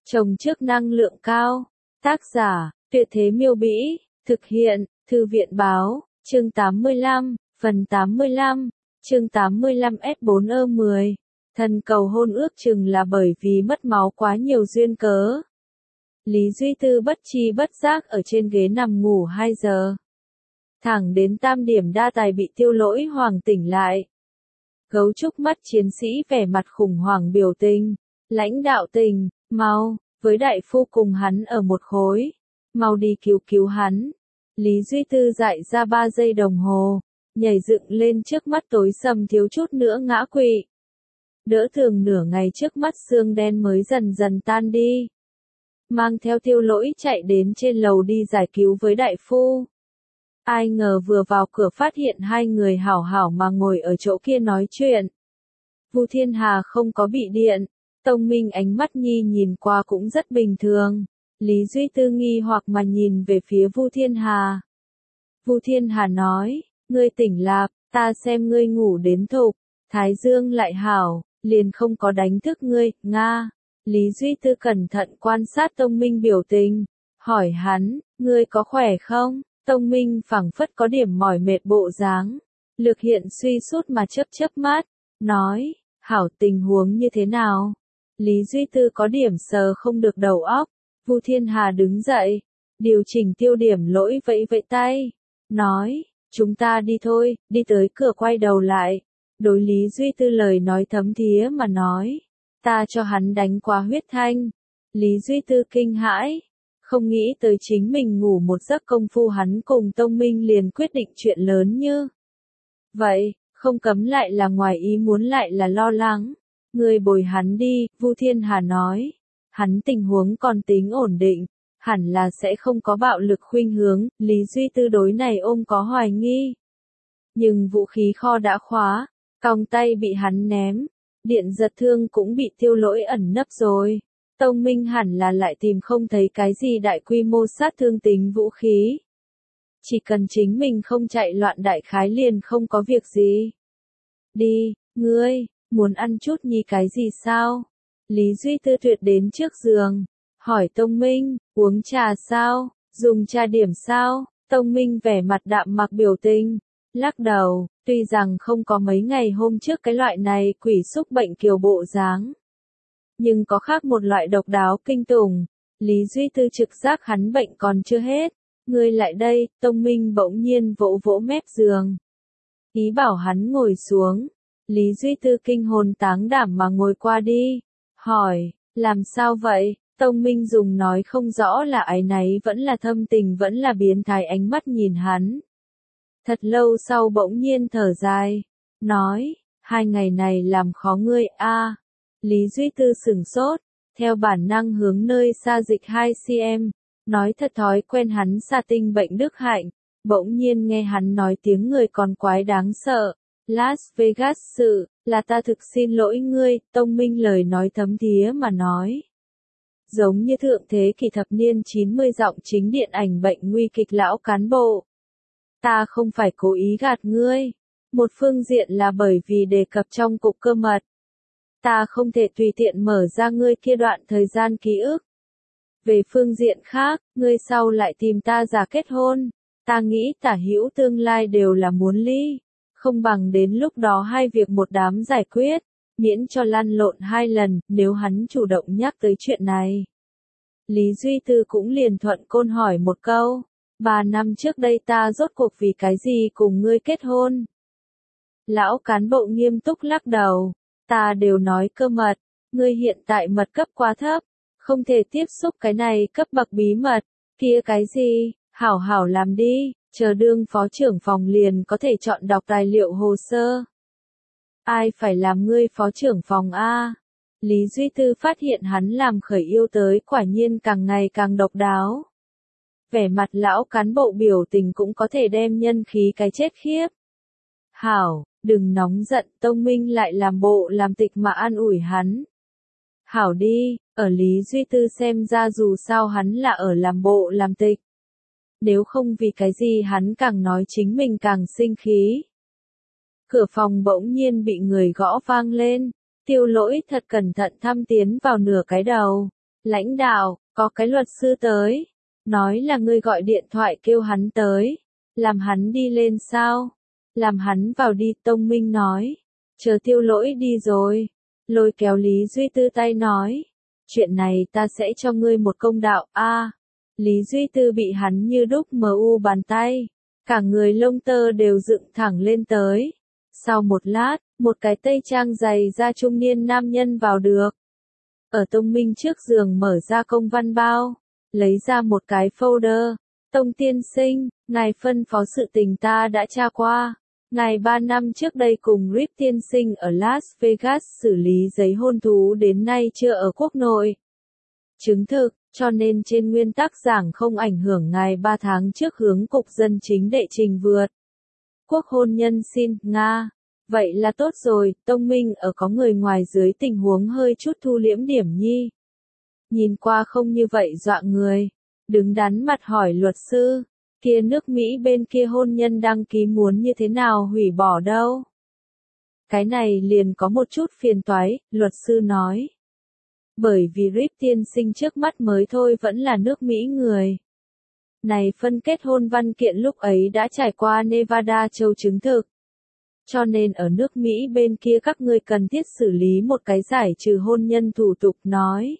Trồng trước năng lượng cao. Tác giả, Tuyệt Thế Miêu Bĩ. Thực hiện, Thư viện Báo. Chương 85, phần 85. Chương 85 S4E10. Thần cầu hôn ước chừng là bởi vì mất máu quá nhiều duyên cớ. Lý Duy Tư bất tri bất giác ở trên ghế nằm ngủ 2 giờ. Thẳng đến tam điểm đa tài bị Tiêu Lỗi Hoàng tỉnh lại. Gấu trúc mắt chiến sĩ vẻ mặt khủng hoảng biểu tình. Lãnh đạo Tình, mau, với đại phu cùng hắn ở một khối. Mau đi cứu hắn. Lý Duy Tư dại ra 3 giây đồng hồ. Nhảy dựng lên trước mắt tối sầm thiếu chút nữa ngã quỵ. Đỡ thường nửa ngày trước mắt xương đen mới dần dần tan đi. Mang theo Tiêu Lỗi chạy đến trên lầu đi giải cứu với đại phu. Ai ngờ vừa vào cửa phát hiện hai người hảo hảo mà ngồi ở chỗ kia nói chuyện. Vu Thiên Hà không có bị điện. Tông Minh ánh mắt nhìn qua cũng rất bình thường. Lý Duy Tư nghi hoặc mà nhìn về phía Vu Thiên Hà. Vu Thiên Hà nói, ngươi tỉnh lạp, ta xem ngươi ngủ đến thục, thái dương lại hảo, liền không có đánh thức ngươi, nga. Lý Duy Tư cẩn thận quan sát Tông Minh biểu tình, hỏi hắn, ngươi có khỏe không? Tông Minh phảng phất có điểm mỏi mệt bộ dáng, Lược Hiện suy sút mà chớp mắt, nói, hảo, tình huống như thế nào? Lý Duy Tư có điểm sờ không được đầu óc. Vu Thiên Hà đứng dậy, điều chỉnh tiêu điểm lỗi vẫy tay, nói, chúng ta đi thôi, đi tới cửa quay đầu lại. Đối Lý Duy Tư lời nói thấm thía mà nói, ta cho hắn đánh qua huyết thanh. Lý Duy Tư kinh hãi, không nghĩ tới chính mình ngủ một giấc công phu hắn cùng Tông Minh liền quyết định chuyện lớn như vậy, không cấm lại là ngoài ý muốn lại là lo lắng. Người bồi hắn đi, Vu Thiên Hà nói. Hắn tình huống còn tính ổn định, hẳn là sẽ không có bạo lực khuynh hướng, Lý Duy Tư đối này ôm có hoài nghi. Nhưng vũ khí kho đã khóa, còng tay bị hắn ném, điện giật thương cũng bị Tiêu Lỗi ẩn nấp rồi. Tông Minh hẳn là lại tìm không thấy cái gì đại quy mô sát thương tính vũ khí. Chỉ cần chính mình không chạy loạn đại khái liền không có việc gì. Đi, ngươi, muốn ăn chút nhì cái gì sao? Lý Duy Tư tuyệt đến trước giường, hỏi Tông Minh, uống trà sao, dùng trà điểm sao? Tông Minh vẻ mặt đạm mặc biểu tình, lắc đầu, tuy rằng không có mấy ngày hôm trước cái loại này quỷ xúc bệnh kiều bộ dáng. Nhưng có khác một loại độc đáo kinh tủng, Lý Duy Tư trực giác hắn bệnh còn chưa hết. Ngươi lại đây, Tông Minh bỗng nhiên vỗ mép giường. Ý bảo hắn ngồi xuống, Lý Duy Tư kinh hồn táng đảm mà ngồi qua đi. Hỏi, làm sao vậy? Tông Minh dùng nói không rõ là áy náy vẫn là thâm tình vẫn là biến thái ánh mắt nhìn hắn. Thật lâu sau bỗng nhiên thở dài, nói, 2 ngày này làm khó ngươi a. Lý Duy Tư sửng sốt, theo bản năng hướng nơi xa dịch 2cm, nói thật thói quen hắn xa tinh bệnh đức hạnh, bỗng nhiên nghe hắn nói tiếng người còn quái đáng sợ. Las Vegas sự, là ta thực xin lỗi ngươi, Tông Minh lời nói thấm thía mà nói. Giống như thượng thế kỷ thập niên 90 giọng chính điện ảnh bệnh nguy kịch lão cán bộ. Ta không phải cố ý gạt ngươi. Một phương diện là bởi vì đề cập trong cục cơ mật. Ta không thể tùy tiện mở ra ngươi kia đoạn thời gian ký ức. Về phương diện khác, ngươi sau lại tìm ta giả kết hôn. Ta nghĩ tả hữu tương lai đều là muốn ly. Không bằng đến lúc đó hai việc một đám giải quyết, miễn cho lăn lộn 2 lần, nếu hắn chủ động nhắc tới chuyện này. Lý Duy Tư cũng liền thuận côn hỏi một câu, 3 năm trước đây ta rốt cuộc vì cái gì cùng ngươi kết hôn? Lão cán bộ nghiêm túc lắc đầu, ta đều nói cơ mật, ngươi hiện tại mật cấp quá thấp, không thể tiếp xúc cái này cấp bậc bí mật, kia cái gì, hảo hảo làm đi. Chờ đương phó trưởng phòng liền có thể chọn đọc tài liệu hồ sơ. Ai phải làm ngươi phó trưởng phòng a? Lý Duy Tư phát hiện hắn làm khởi yêu tới quả nhiên càng ngày càng độc đáo. Vẻ mặt lão cán bộ biểu tình cũng có thể đem nhân khí cái chết khiếp. Hảo, đừng nóng giận, Tông Minh lại làm bộ làm tịch mà an ủi hắn. Hảo đi, ở Lý Duy Tư xem ra dù sao hắn là ở làm bộ làm tịch. Nếu không vì cái gì hắn càng nói chính mình càng sinh khí. Cửa phòng bỗng nhiên bị người gõ vang lên, Tiêu Lỗi thật cẩn thận thăm tiến vào nửa cái đầu. Lãnh đạo, có cái luật sư tới. Nói là ngươi gọi điện thoại kêu hắn tới. Làm hắn đi lên sao? Làm hắn vào đi, Tông Minh nói. Chờ Tiêu Lỗi đi rồi. Lôi kéo Lý Duy Tư tay nói. Chuyện này ta sẽ cho ngươi một công đạo. Lý Duy Tư bị hắn như đúc mu bàn tay. Cả người lông tơ đều dựng thẳng lên tới. Sau một lát, một cái tây trang dày da trung niên nam nhân vào được. Ở Tông Minh trước giường mở ra công văn bao. Lấy ra một cái folder. Tông tiên sinh, ngài phân phó sự tình ta đã tra qua. Ngài 3 năm trước đây cùng Rip tiên sinh ở Las Vegas xử lý giấy hôn thú đến nay chưa ở quốc nội. Chứng thực, cho nên trên nguyên tắc giảng không ảnh hưởng ngài 3 tháng trước hướng cục dân chính đệ trình vượt. Quốc hôn nhân xin, Nga. Vậy là tốt rồi, Tông Minh ở có người ngoài dưới tình huống hơi chút thu liễm điểm nhi. Nhìn qua không như vậy dọa người. Đứng đắn mặt hỏi luật sư. Kia nước Mỹ bên kia hôn nhân đăng ký muốn như thế nào hủy bỏ đâu? Cái này liền có một chút phiền toái, luật sư nói. Bởi vì Rip tiên sinh trước mắt mới thôi vẫn là nước Mỹ người. Này phân kết hôn văn kiện lúc ấy đã trải qua Nevada châu chứng thực. Cho nên ở nước Mỹ bên kia các ngươi cần thiết xử lý một cái giải trừ hôn nhân thủ tục nói.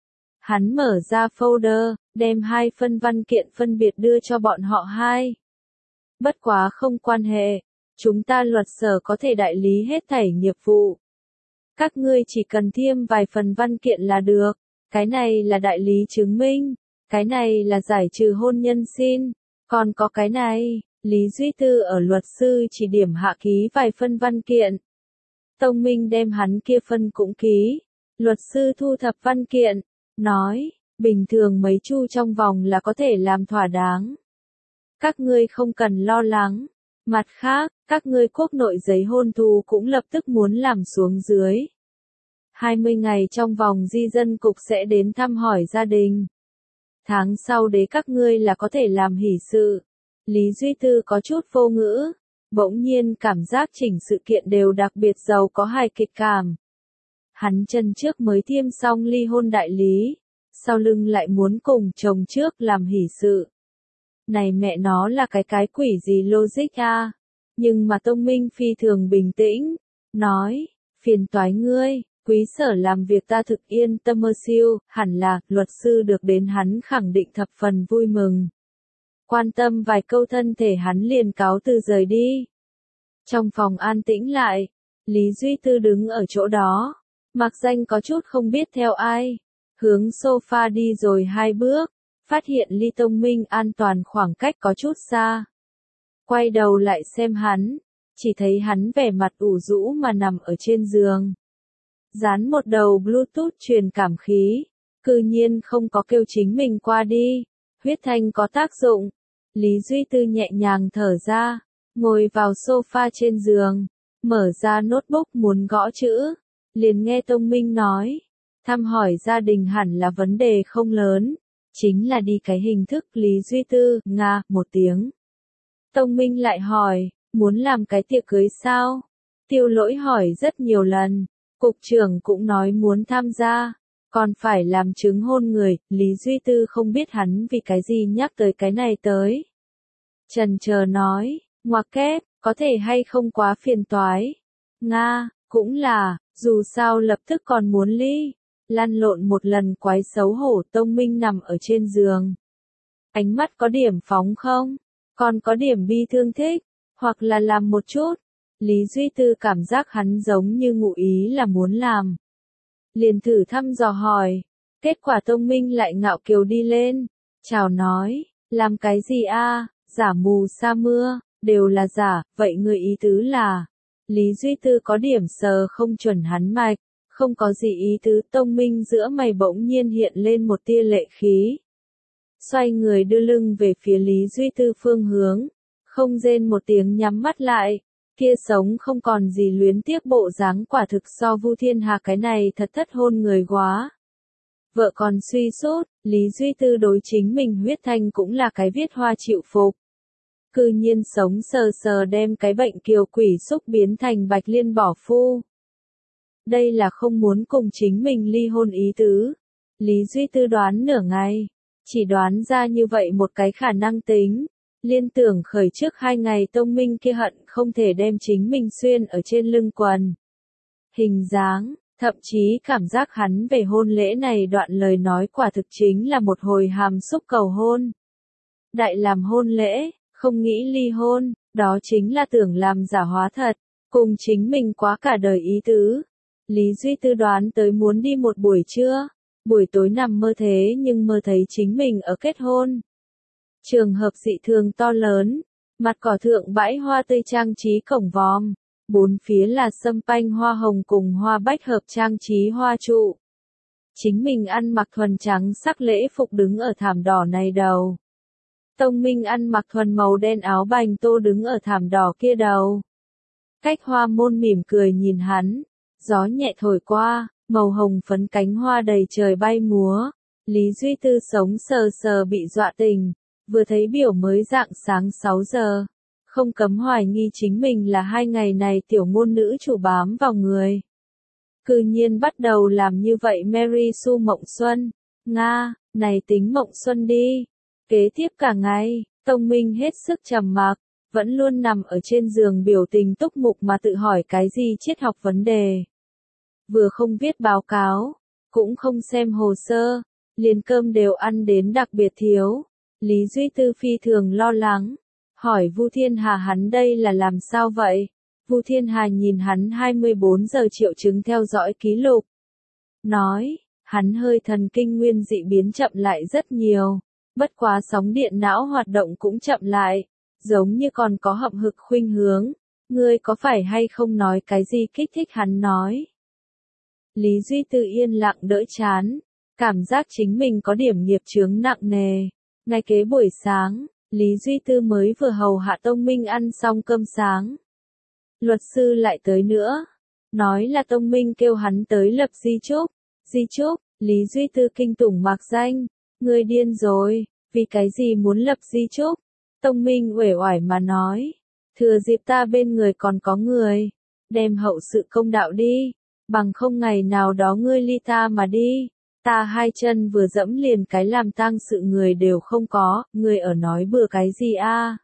Hắn mở ra folder, đem 2 phân văn kiện phân biệt đưa cho bọn họ 2. Bất quá không quan hệ, chúng ta luật sở có thể đại lý hết thảy nghiệp vụ. Các ngươi chỉ cần thêm vài phần văn kiện là được, cái này là đại lý chứng minh, cái này là giải trừ hôn nhân xin, còn có cái này, Lý Duy Tư ở luật sư chỉ điểm hạ ký vài phân văn kiện. Tông Minh đem hắn kia phân cũng ký, luật sư thu thập văn kiện. Nói, bình thường mấy chu trong vòng là có thể làm thỏa đáng. Các ngươi không cần lo lắng. Mặt khác, các ngươi quốc nội giấy hôn thú cũng lập tức muốn làm xuống dưới. 20 ngày trong vòng di dân cục sẽ đến thăm hỏi gia đình. Tháng sau đấy các ngươi là có thể làm hỷ sự. Lý Duy Tư có chút vô ngữ. Bỗng nhiên cảm giác chỉnh sự kiện đều đặc biệt giàu có hài kịch cảm. Hắn chân trước mới tiêm xong ly hôn đại lý, sau lưng lại muốn cùng chồng trước làm hỷ sự. Này mẹ nó là cái quỷ gì logic a? Nhưng mà Tông Minh phi thường bình tĩnh, nói, phiền toái ngươi, quý sở làm việc ta thực yên tâm mơ siêu, hẳn là, luật sư được đến hắn khẳng định thập phần vui mừng. Quan tâm vài câu thân thể hắn liền cáo từ rời đi. Trong phòng an tĩnh lại, Lý Duy Tư đứng ở chỗ đó. Mạc Danh có chút không biết theo ai, hướng sofa đi rồi 2 bước, phát hiện ly Tông Minh an toàn khoảng cách có chút xa. Quay đầu lại xem hắn, chỉ thấy hắn vẻ mặt ủ rũ mà nằm ở trên giường. Dán một đầu Bluetooth truyền cảm khí, cư nhiên không có kêu chính mình qua đi, huyết thanh có tác dụng. Lý Duy Tư nhẹ nhàng thở ra, ngồi vào sofa trên giường, mở ra notebook muốn gõ chữ. Liền nghe Tông Minh nói, thăm hỏi gia đình hẳn là vấn đề không lớn, chính là đi cái hình thức Lý Duy Tư, Nga, 1 tiếng. Tông Minh lại hỏi, muốn làm cái tiệc cưới sao? Tiêu Lỗi hỏi rất nhiều lần, cục trưởng cũng nói muốn tham gia, còn phải làm chứng hôn người, Lý Duy Tư không biết hắn vì cái gì nhắc tới cái này tới. Chần chờ nói, ngoặc kép, có thể hay không quá phiền toái. Nga, cũng là. Dù sao lập tức còn muốn ly, lăn lộn một lần quái xấu hổ. Tông Minh nằm ở trên giường. Ánh mắt có điểm phóng không? Còn có điểm bi thương thích? Hoặc là làm một chút? Lý Duy Tư cảm giác hắn giống như ngụ ý là muốn làm. Liền thử thăm dò hỏi. Kết quả Tông Minh lại ngạo kiều đi lên. Chào nói, làm cái gì a? Giả mù sa mưa, đều là giả, vậy người ý tứ là... Lý Duy Tư có điểm sờ không chuẩn hắn mạch, không có gì ý tứ. Tông Minh giữa mày bỗng nhiên hiện lên một tia lệ khí. Xoay người đưa lưng về phía Lý Duy Tư phương hướng, không rên một tiếng nhắm mắt lại, kia sống không còn gì luyến tiếc bộ dáng quả thực so Vu Thiên Hà cái này thật thất hôn người quá. Vợ còn suy sút, Lý Duy Tư đối chính mình huyết thanh cũng là cái viết hoa chịu phục. Cư nhiên sống sờ sờ đem cái bệnh kiều quỷ xúc biến thành Bạch Liên bỏ phu. Đây là không muốn cùng chính mình ly hôn ý tứ. Lý Duy Tư đoán nửa ngày, chỉ đoán ra như vậy một cái khả năng tính. Liên tưởng khởi trước 2 ngày Tông Minh kia hận không thể đem chính mình xuyên ở trên lưng quần. Hình dáng, thậm chí cảm giác hắn về hôn lễ này đoạn lời nói quả thực chính là một hồi hàm xúc cầu hôn. Đại làm hôn lễ, không nghĩ ly hôn, đó chính là tưởng làm giả hóa thật, cùng chính mình quá cả đời ý tứ. Lý Duy Tư đoán tới muốn đi một buổi trưa, buổi tối nằm mơ thế nhưng mơ thấy chính mình ở kết hôn. Trường hợp dị thường to lớn, mặt cỏ thượng bãi hoa tươi trang trí cổng vòm, bốn phía là sâm panh hoa hồng cùng hoa bách hợp trang trí hoa trụ. Chính mình ăn mặc thuần trắng sắc lễ phục đứng ở thảm đỏ này đầu. Tông Minh ăn mặc thuần màu đen áo bành tô đứng ở thảm đỏ kia đầu. Cách hoa môn mỉm cười nhìn hắn, gió nhẹ thổi qua, màu hồng phấn cánh hoa đầy trời bay múa. Lý Duy Tư sống sờ sờ bị dọa tỉnh, vừa thấy biểu mới rạng sáng 6 giờ. Không cấm hoài nghi chính mình là 2 ngày này tiểu ngôn nữ chủ bám vào người. Cư nhiên bắt đầu làm như vậy Mary Sue mộng xuân. Nga, này tính mộng xuân đi. Kế tiếp cả ngày, Tông Minh hết sức trầm mặc, vẫn luôn nằm ở trên giường biểu tình túc mục mà tự hỏi cái gì triết học vấn đề. Vừa không viết báo cáo, cũng không xem hồ sơ, liền cơm đều ăn đến đặc biệt thiếu. Lý Duy Tư phi thường lo lắng, hỏi Vu Thiên Hà hắn đây là làm sao vậy? Vu Thiên Hà nhìn hắn 24 giờ triệu chứng theo dõi ký lục. Nói, hắn hơi thần kinh nguyên dị biến chậm lại rất nhiều, bất quá sóng điện não hoạt động cũng chậm lại, giống như còn có hậm hực khuynh hướng. Ngươi có phải hay không nói cái gì kích thích hắn nói? Lý Duy Tư yên lặng đỡ chán, cảm giác chính mình có điểm nghiệp chướng nặng nề. Ngay kế buổi sáng, Lý Duy Tư mới vừa hầu hạ Tông Minh ăn xong cơm sáng. Luật sư lại tới nữa, nói là Tông Minh kêu hắn tới lập di chúc. Di chúc, Lý Duy Tư kinh tủng mạc danh, ngươi điên rồi, vì cái gì muốn lập di chúc? Tông Minh uể oải mà nói, thừa dịp ta bên người còn có người, đem hậu sự công đạo đi, bằng không ngày nào đó ngươi ly ta mà đi. Ta hai chân vừa dẫm liền cái làm tang sự người đều không có, ngươi ở nói bừa cái gì a?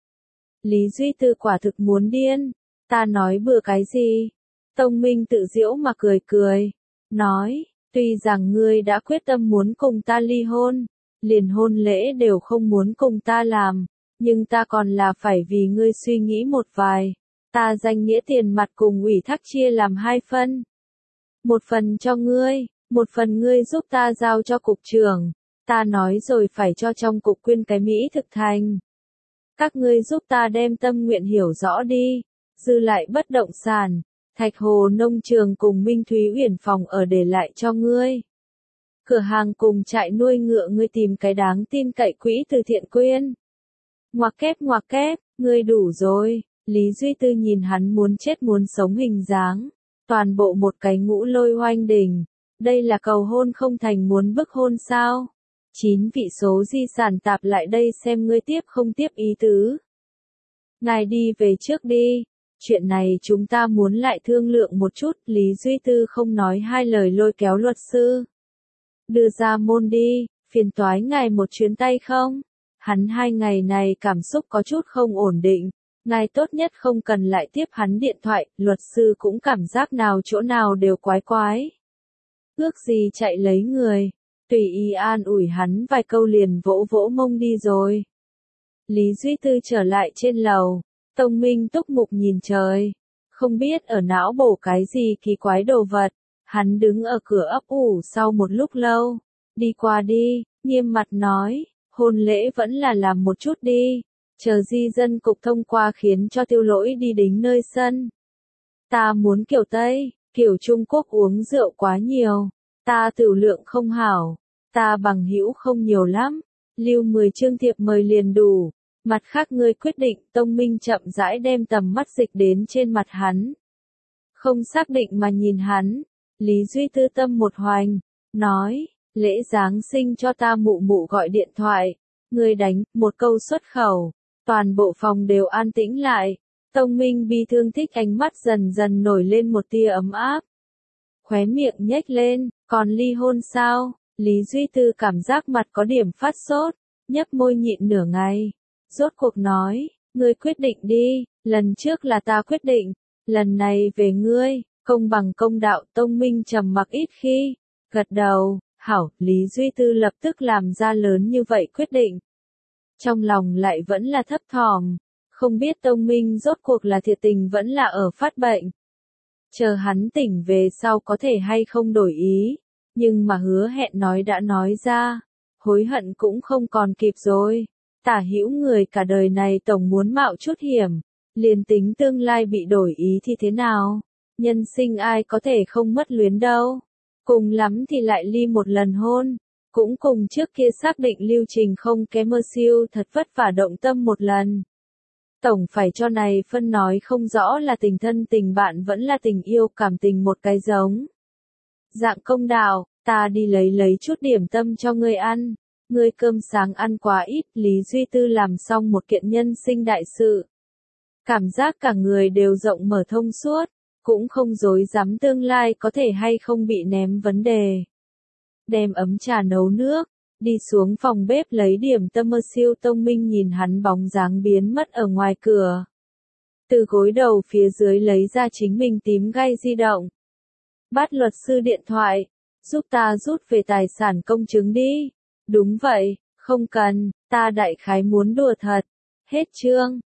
Lý Duy Tư quả thực muốn điên, ta nói bừa cái gì? Tông Minh tự giễu mà cười cười, nói, tuy rằng ngươi đã quyết tâm muốn cùng ta ly hôn, liền hôn lễ đều không muốn cùng ta làm, nhưng ta còn là phải vì ngươi suy nghĩ một vài. Ta danh nghĩa tiền mặt cùng ủy thác chia làm 2 phần. Một phần cho ngươi. Một phần ngươi giúp ta giao cho cục trưởng, ta nói rồi phải cho trong cục quyên cái Mỹ thực thành. Các ngươi giúp ta đem tâm nguyện hiểu rõ đi, dư lại bất động sản, Thạch Hồ nông trường cùng Minh Thúy Uyển phòng ở để lại cho ngươi. Cửa hàng cùng trại nuôi ngựa ngươi tìm cái đáng tin cậy quỹ từ thiện quyên. Ngoặc kép, ngươi đủ rồi. Lý Duy Tư nhìn hắn muốn chết muốn sống hình dáng, toàn bộ một cái ngũ lôi hoanh đỉnh. Đây là cầu hôn không thành muốn bức hôn sao? 9 vị số di sản tạp lại đây xem ngươi tiếp không tiếp ý tứ. Ngài đi về trước đi. Chuyện này chúng ta muốn lại thương lượng một chút. Lý Duy Tư không nói hai lời lôi kéo luật sư. Đưa ra môn đi, phiền toái ngài một chuyến tay không? Hắn 2 ngày này cảm xúc có chút không ổn định. Ngài tốt nhất không cần lại tiếp hắn điện thoại. Luật sư cũng cảm giác nào chỗ nào đều quái quái. Ước gì chạy lấy người, tùy ý an ủi hắn vài câu liền vỗ vỗ mông đi rồi. Lý Duy Tư trở lại trên lầu, Tông Minh túc mục nhìn trời, không biết ở não bổ cái gì kỳ quái đồ vật. Hắn đứng ở cửa ấp ủ sau một lúc lâu, đi qua đi, nghiêm mặt nói, hôn lễ vẫn là làm một chút đi, chờ di dân cục thông qua khiến cho Tiêu Lỗi đi đính nơi sân. Ta muốn kiểu Tây. Kiểu Trung Quốc uống rượu quá nhiều, ta tửu lượng không hảo, ta bằng hữu không nhiều lắm, lưu 10 chương thiệp mời liền đủ. Mặt khác ngươi quyết định. Tông Minh chậm rãi đem tầm mắt dịch đến trên mặt hắn. Không xác định mà nhìn hắn, Lý Duy Tư tâm một hoành, nói, lễ Giáng sinh cho ta mụ mụ gọi điện thoại, ngươi đánh, một câu xuất khẩu, toàn bộ phòng đều an tĩnh lại. Tông Minh bi thương thích ánh mắt dần dần nổi lên một tia ấm áp. Khóe miệng nhếch lên, còn ly hôn sao? Lý Duy Tư cảm giác mặt có điểm phát sốt, nhấp môi nhịn nửa ngày. Rốt cuộc nói, ngươi quyết định đi, lần trước là ta quyết định, lần này về ngươi, công bằng công đạo. Tông Minh trầm mặc ít khi, gật đầu, hảo. Lý Duy Tư lập tức làm ra lớn như vậy quyết định. Trong lòng lại vẫn là thấp thỏm, không biết Tông Minh rốt cuộc là thiệt tình vẫn là ở phát bệnh. Chờ hắn tỉnh về sau có thể hay không đổi ý, nhưng mà hứa hẹn nói đã nói ra, hối hận cũng không còn kịp rồi. Tả hữu người cả đời này tổng muốn mạo chút hiểm, liền tính tương lai bị đổi ý thì thế nào? Nhân sinh ai có thể không mất luyến đâu. Cùng lắm thì lại ly một lần hôn, cũng cùng trước kia xác định lưu trình không kém mơ siêu thật vất vả động tâm một lần. Tổng phải cho này phân nói không rõ là tình thân tình bạn vẫn là tình yêu cảm tình một cái giống. Dạng công đạo, ta đi lấy chút điểm tâm cho ngươi ăn, ngươi cơm sáng ăn quá ít. Lý Duy Tư làm xong một kiện nhân sinh đại sự. Cảm giác cả người đều rộng mở thông suốt, cũng không dối dám tương lai có thể hay không bị ném vấn đề. Đem ấm trà nấu nước, đi xuống phòng bếp lấy điểm tâm. Mơ siêu Tông Minh nhìn hắn bóng dáng biến mất ở ngoài cửa. Từ gối đầu phía dưới lấy ra chính mình tím gay di động. Bắt luật sư điện thoại, giúp ta rút về tài sản công chứng đi. Đúng vậy, không cần, ta đại khái muốn đùa thật. Hết chương.